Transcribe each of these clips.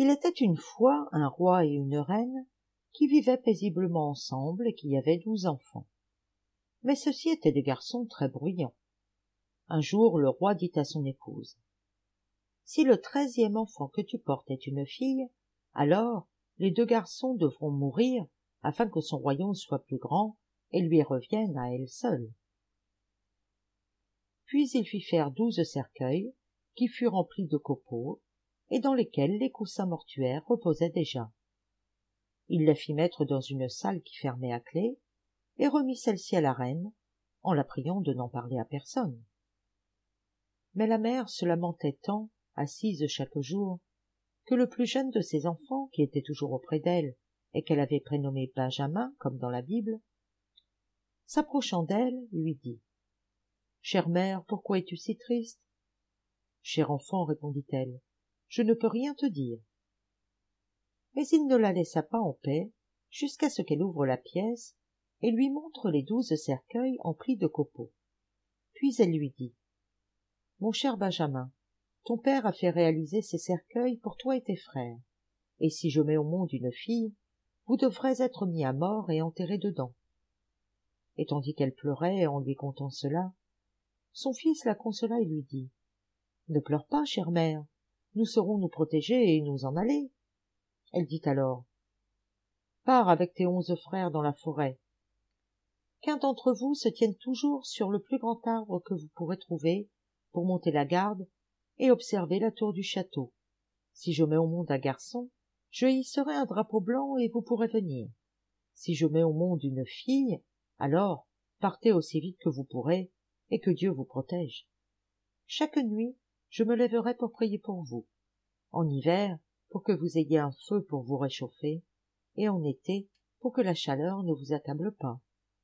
Il était une fois un roi et une reine qui vivaient paisiblement ensemble et qui avaient 12 enfants. Mais ceux-ci étaient des garçons très bruyants. Un jour, le roi dit à son épouse : « Si le 13e enfant que tu portes est une fille, alors les 2 garçons devront mourir afin que son royaume soit plus grand et lui revienne à elle seule. » Puis il fit faire 12 cercueils qui furent remplis de copeaux et dans lesquels les coussins mortuaires reposaient déjà. Il les fit mettre dans une salle qui fermait à clé et remit celle-ci à la reine en la priant de n'en parler à personne. Mais la mère se lamentait tant, assise chaque jour, que le plus jeune de ses enfants, qui était toujours auprès d'elle et qu'elle avait prénommé Benjamin, comme dans la Bible, s'approchant d'elle, lui dit : « Chère mère, pourquoi es-tu si triste ? » ?»« Cher enfant, répondit-elle, je ne peux rien te dire. » Mais il ne la laissa pas en paix jusqu'à ce qu'elle ouvre la pièce et lui montre les 12 cercueils emplis de copeaux. Puis elle lui dit : « Mon cher Benjamin, ton père a fait réaliser ces cercueils pour toi et tes frères, et si je mets au monde une fille, vous devrez être mis à mort et enterré dedans. » Et tandis qu'elle pleurait en lui contant cela, son fils la consola et lui dit : « Ne pleure pas, chère mère, nous saurons nous protéger et nous en aller. » Elle dit alors : « Pars avec tes 11 frères dans la forêt. Qu'un d'entre vous se tienne toujours sur le plus grand arbre que vous pourrez trouver pour monter la garde et observer la tour du château. Si je mets au monde un garçon, je hisserai un drapeau blanc et vous pourrez venir. Si je mets au monde une fille, alors partez aussi vite que vous pourrez et que Dieu vous protège. Chaque nuit, je me lèverai pour prier pour vous. En hiver, pour que vous ayez un feu pour vous réchauffer, et en été, pour que la chaleur ne vous accable pas. »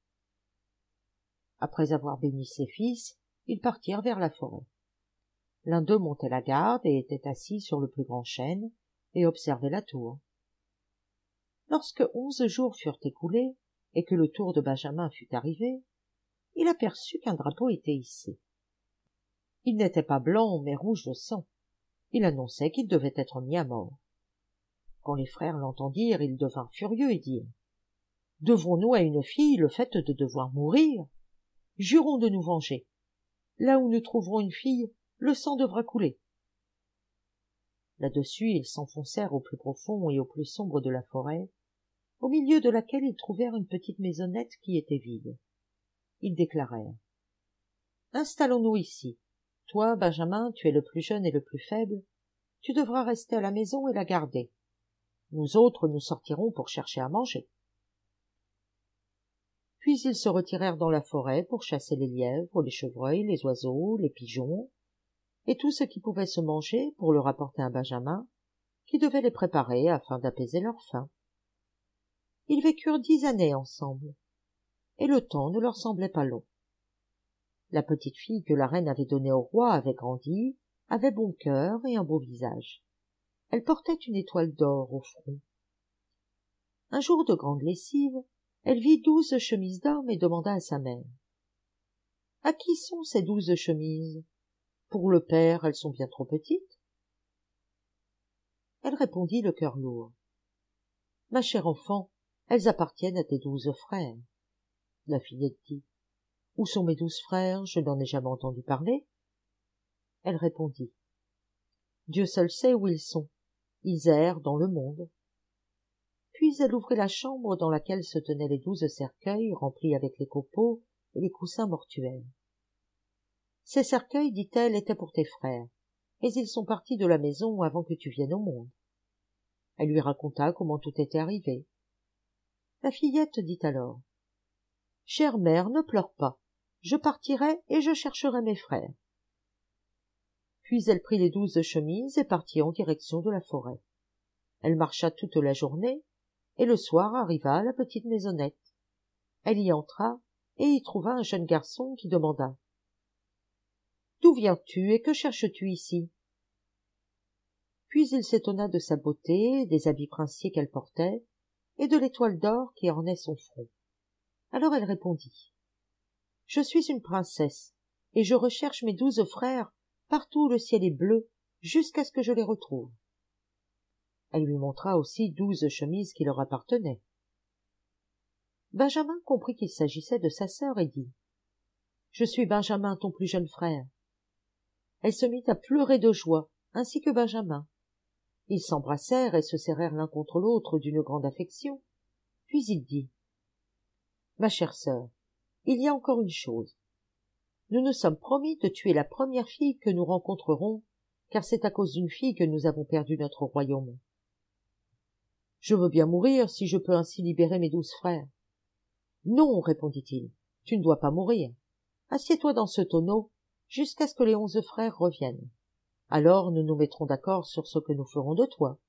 Après avoir béni ses fils, ils partirent vers la forêt. L'un d'eux montait la garde et était assis sur le plus grand chêne et observait la tour. Lorsque 11 jours furent écoulés et que le tour de Benjamin fut arrivé, il aperçut qu'un drapeau était hissé. Il n'était pas blanc mais rouge de sang. Il annonçait qu'il devait être mis à mort. Quand les frères l'entendirent, ils devinrent furieux et dirent : « Devrons-nous à une fille le fait de devoir mourir ? Jurons de nous venger. Là où nous trouverons une fille, le sang devra couler. » Là-dessus, ils s'enfoncèrent au plus profond et au plus sombre de la forêt, au milieu de laquelle ils trouvèrent une petite maisonnette qui était vide. Ils déclarèrent : « Installons-nous ici. Toi, Benjamin, tu es le plus jeune et le plus faible. Tu devras rester à la maison et la garder. Nous autres, nous sortirons pour chercher à manger. » Puis ils se retirèrent dans la forêt pour chasser les lièvres, les chevreuils, les oiseaux, les pigeons, et tout ce qui pouvait se manger pour le rapporter à Benjamin, qui devait les préparer afin d'apaiser leur faim. Ils vécurent 10 années ensemble, et le temps ne leur semblait pas long. La petite fille que la reine avait donnée au roi avait grandi, avait bon cœur et un beau visage. Elle portait une étoile d'or au front. Un jour de grande lessive, elle vit 12 chemises d'homme et demanda à sa mère : « À qui sont ces 12 chemises ? Pour le père, elles sont bien trop petites. » Elle répondit le cœur lourd : « Ma chère enfant, elles appartiennent à tes 12 frères. » La fillette dit : « Où sont mes 12 frères ? Je n'en ai jamais entendu parler. » Elle répondit : « Dieu seul sait où ils sont. Ils errent dans le monde. » Puis elle ouvrit la chambre dans laquelle se tenaient les 12 cercueils remplis avec les copeaux et les coussins mortuaires. « Ces cercueils, dit-elle, étaient pour tes frères, mais ils sont partis de la maison avant que tu viennes au monde. » Elle lui raconta comment tout était arrivé. La fillette dit alors : « Chère mère, ne pleure pas. Je partirai et je chercherai mes frères. » Puis elle prit les 12 chemises et partit en direction de la forêt. Elle marcha toute la journée, et le soir arriva à la petite maisonnette. Elle y entra et y trouva un jeune garçon qui demanda : « D'où viens-tu et que cherches-tu ici ? » Puis il s'étonna de sa beauté, des habits princiers qu'elle portait, et de l'étoile d'or qui ornait son front. Alors elle répondit : « Je suis une princesse, et je recherche mes 12 frères partout où le ciel est bleu, jusqu'à ce que je les retrouve. » Elle lui montra aussi 12 chemises qui leur appartenaient. Benjamin comprit qu'il s'agissait de sa sœur et dit « Je suis Benjamin, ton plus jeune frère. » Elle se mit à pleurer de joie, ainsi que Benjamin. Ils s'embrassèrent et se serrèrent l'un contre l'autre d'une grande affection. Puis il dit « Ma chère sœur, il y a encore une chose. Nous nous sommes promis de tuer la première fille que nous rencontrerons, car c'est à cause d'une fille que nous avons perdu notre royaume. Je veux bien mourir si je peux ainsi libérer mes 12 frères. Non, répondit-il, tu ne dois pas mourir. Assieds-toi dans ce tonneau jusqu'à ce que les 11 frères reviennent. Alors nous nous mettrons d'accord sur ce que nous ferons de toi.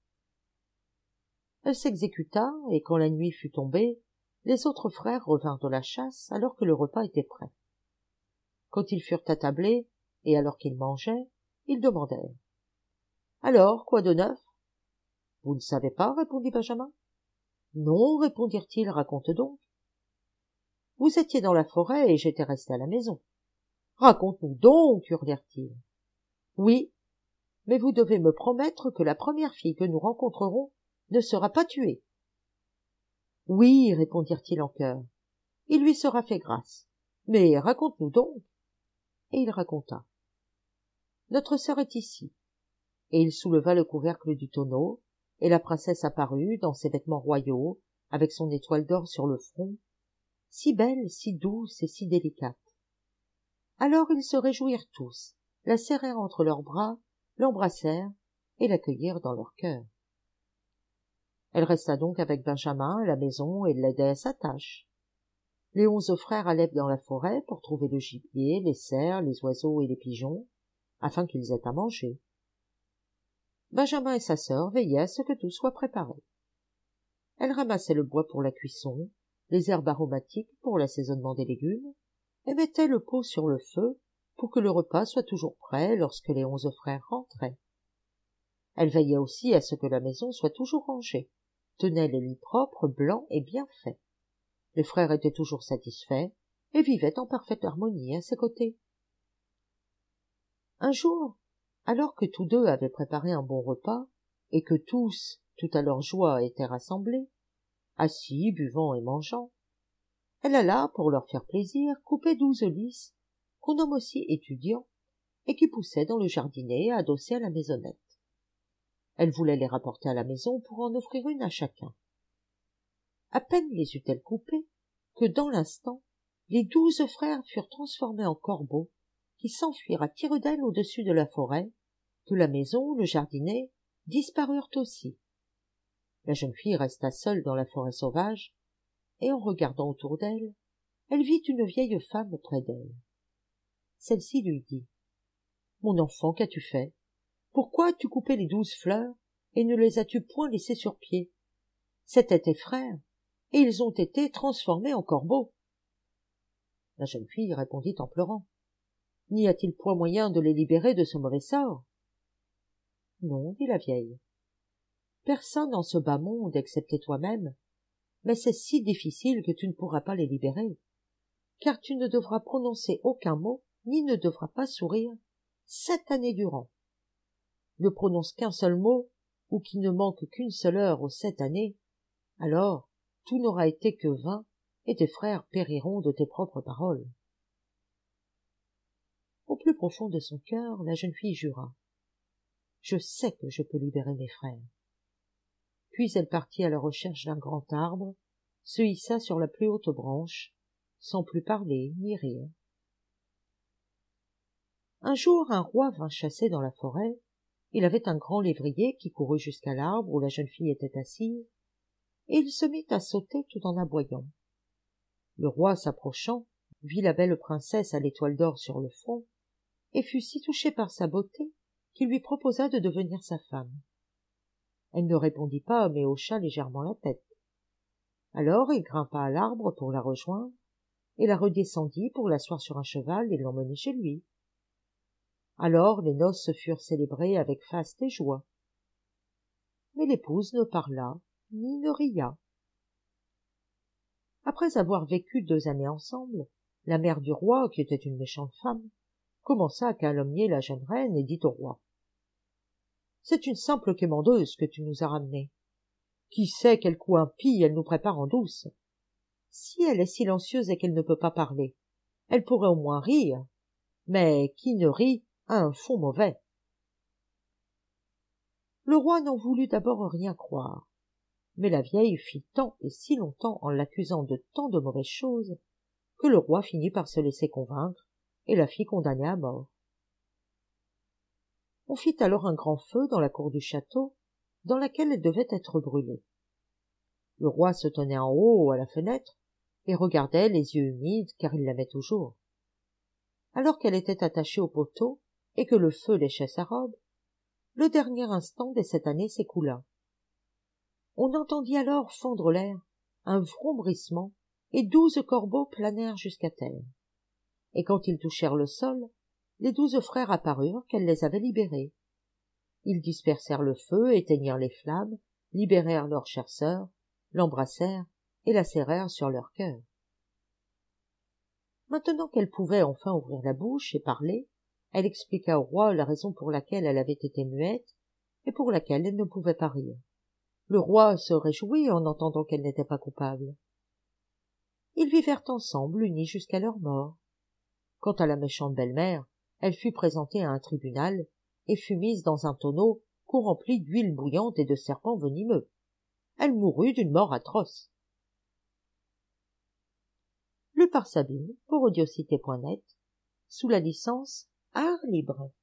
Elle s'exécuta, et quand la nuit fut tombée, les autres frères revinrent de la chasse alors que le repas était prêt. Quand ils furent attablés, et alors qu'ils mangeaient, ils demandèrent « Alors, quoi de neuf ?»« Vous ne savez pas, répondit Benjamin. »« Non, répondirent-ils, raconte donc. »« Vous étiez dans la forêt et j'étais resté à la maison. »« Raconte-nous donc, hurlèrent-ils. »« Oui, mais vous devez me promettre que la première fille que nous rencontrerons ne sera pas tuée. »« Oui, répondirent-ils en chœur, il lui sera fait grâce. Mais raconte-nous donc. » Et il raconta. « Notre sœur est ici. » Et il souleva le couvercle du tonneau, et la princesse apparut dans ses vêtements royaux, avec son étoile d'or sur le front, si belle, si douce et si délicate. Alors ils se réjouirent tous, la serrèrent entre leurs bras, l'embrassèrent et l'accueillirent dans leur cœur. Elle resta donc avec Benjamin à la maison et l'aidait à sa tâche. Les 11 frères allaient dans la forêt pour trouver le gibier, les cerfs, les oiseaux et les pigeons, afin qu'ils aient à manger. Benjamin et sa sœur veillaient à ce que tout soit préparé. Elle ramassait le bois pour la cuisson, les herbes aromatiques pour l'assaisonnement des légumes, et mettait le pot sur le feu pour que le repas soit toujours prêt lorsque les 11 frères rentraient. Elle veillait aussi à ce que la maison soit toujours rangée, tenait les lits propres, blancs et bien faits. Les frères étaient toujours satisfaits et vivaient en parfaite harmonie à ses côtés. Un jour, alors que tous deux avaient préparé un bon repas, et que tous, tout à leur joie, étaient rassemblés, assis, buvant et mangeant, elle alla, pour leur faire plaisir, couper 12 lys, qu'on nomme aussi étudiants, et qui poussaient dans le jardinet adossé à la maisonnette. Elle voulait les rapporter à la maison pour en offrir une à chacun. À peine les eut-elle coupées, que dans l'instant, les 12 frères furent transformés en corbeaux, qui s'enfuirent à tire-d'aile au-dessus de la forêt, que la maison, le jardinet, disparurent aussi. La jeune fille resta seule dans la forêt sauvage, et en regardant autour d'elle, elle vit une vieille femme près d'elle. Celle-ci lui dit « Mon enfant, qu'as-tu fait? Pourquoi as-tu coupé les 12 fleurs et ne les as-tu point laissées sur pied? C'étaient tes frères, et ils ont été transformés en corbeaux. » La jeune fille répondit en pleurant « N'y a-t-il point moyen de les libérer de ce mauvais sort? » « Non, dit la vieille. Personne en ce bas monde, excepté toi-même, mais c'est si difficile que tu ne pourras pas les libérer, car tu ne devras prononcer aucun mot, ni ne devras pas sourire 7 années durant. Ne prononce qu'un seul mot, ou qui ne manque qu'une seule heure aux 7 années, alors tout n'aura été que vain, et tes frères périront de tes propres paroles. Au plus profond de son cœur, la jeune fille jura. Je sais que je peux libérer mes frères. Puis elle partit à la recherche d'un grand arbre, se hissa sur la plus haute branche, sans plus parler ni rire. Un jour, un roi vint chasser dans la forêt. Il avait un grand lévrier qui courut jusqu'à l'arbre où la jeune fille était assise, et il se mit à sauter tout en aboyant. Le roi, s'approchant, vit la belle princesse à l'étoile d'or sur le front, et fut si touché par sa beauté qu'il lui proposa de devenir sa femme. Elle ne répondit pas, mais hocha légèrement la tête. Alors il grimpa à l'arbre pour la rejoindre, et la redescendit pour l'asseoir sur un cheval et l'emmener chez lui. Alors les noces furent célébrées avec faste et joie. Mais l'épouse ne parla, ni ne ria. Après avoir vécu 2 années ensemble, la mère du roi, qui était une méchante femme, commença à calomnier la jeune reine et dit au roi. « c'est une simple quémandeuse que tu nous as ramenée. Qui sait quel coup impie elle nous prépare en douce? Si elle est silencieuse et qu'elle ne peut pas parler, elle pourrait au moins rire, mais qui ne rit a un fond mauvais. » Le roi n'en voulut d'abord rien croire, mais la vieille fit tant et si longtemps en l'accusant de tant de mauvaises choses que le roi finit par se laisser convaincre et la fit condamner à mort. On fit alors un grand feu dans la cour du château, dans laquelle elle devait être brûlée. Le roi se tenait en haut à la fenêtre et regardait les yeux humides, car il l'aimait toujours. Alors qu'elle était attachée au poteau et que le feu léchait sa robe, le dernier instant de cette année s'écoula. On entendit alors fendre l'air, un vrombissement, et 12 corbeaux planèrent jusqu'à terre. Et quand ils touchèrent le sol, les 12 frères apparurent qu'elle les avait libérés. Ils dispersèrent le feu, éteignirent les flammes, libérèrent leur chère sœur, l'embrassèrent et la serrèrent sur leur cœur. Maintenant qu'elle pouvait enfin ouvrir la bouche et parler, elle expliqua au roi la raison pour laquelle elle avait été muette et pour laquelle elle ne pouvait pas rire. Le roi se réjouit en entendant qu'elle n'était pas coupable. Ils vivèrent ensemble, unis jusqu'à leur mort. Quant à la méchante belle-mère, elle fut présentée à un tribunal et fut mise dans un tonneau qu'on remplit d'huile bouillante et de serpents venimeux. Elle mourut d'une mort atroce. Lu par Sabine pour audiocité.net, sous la licence Art Libre.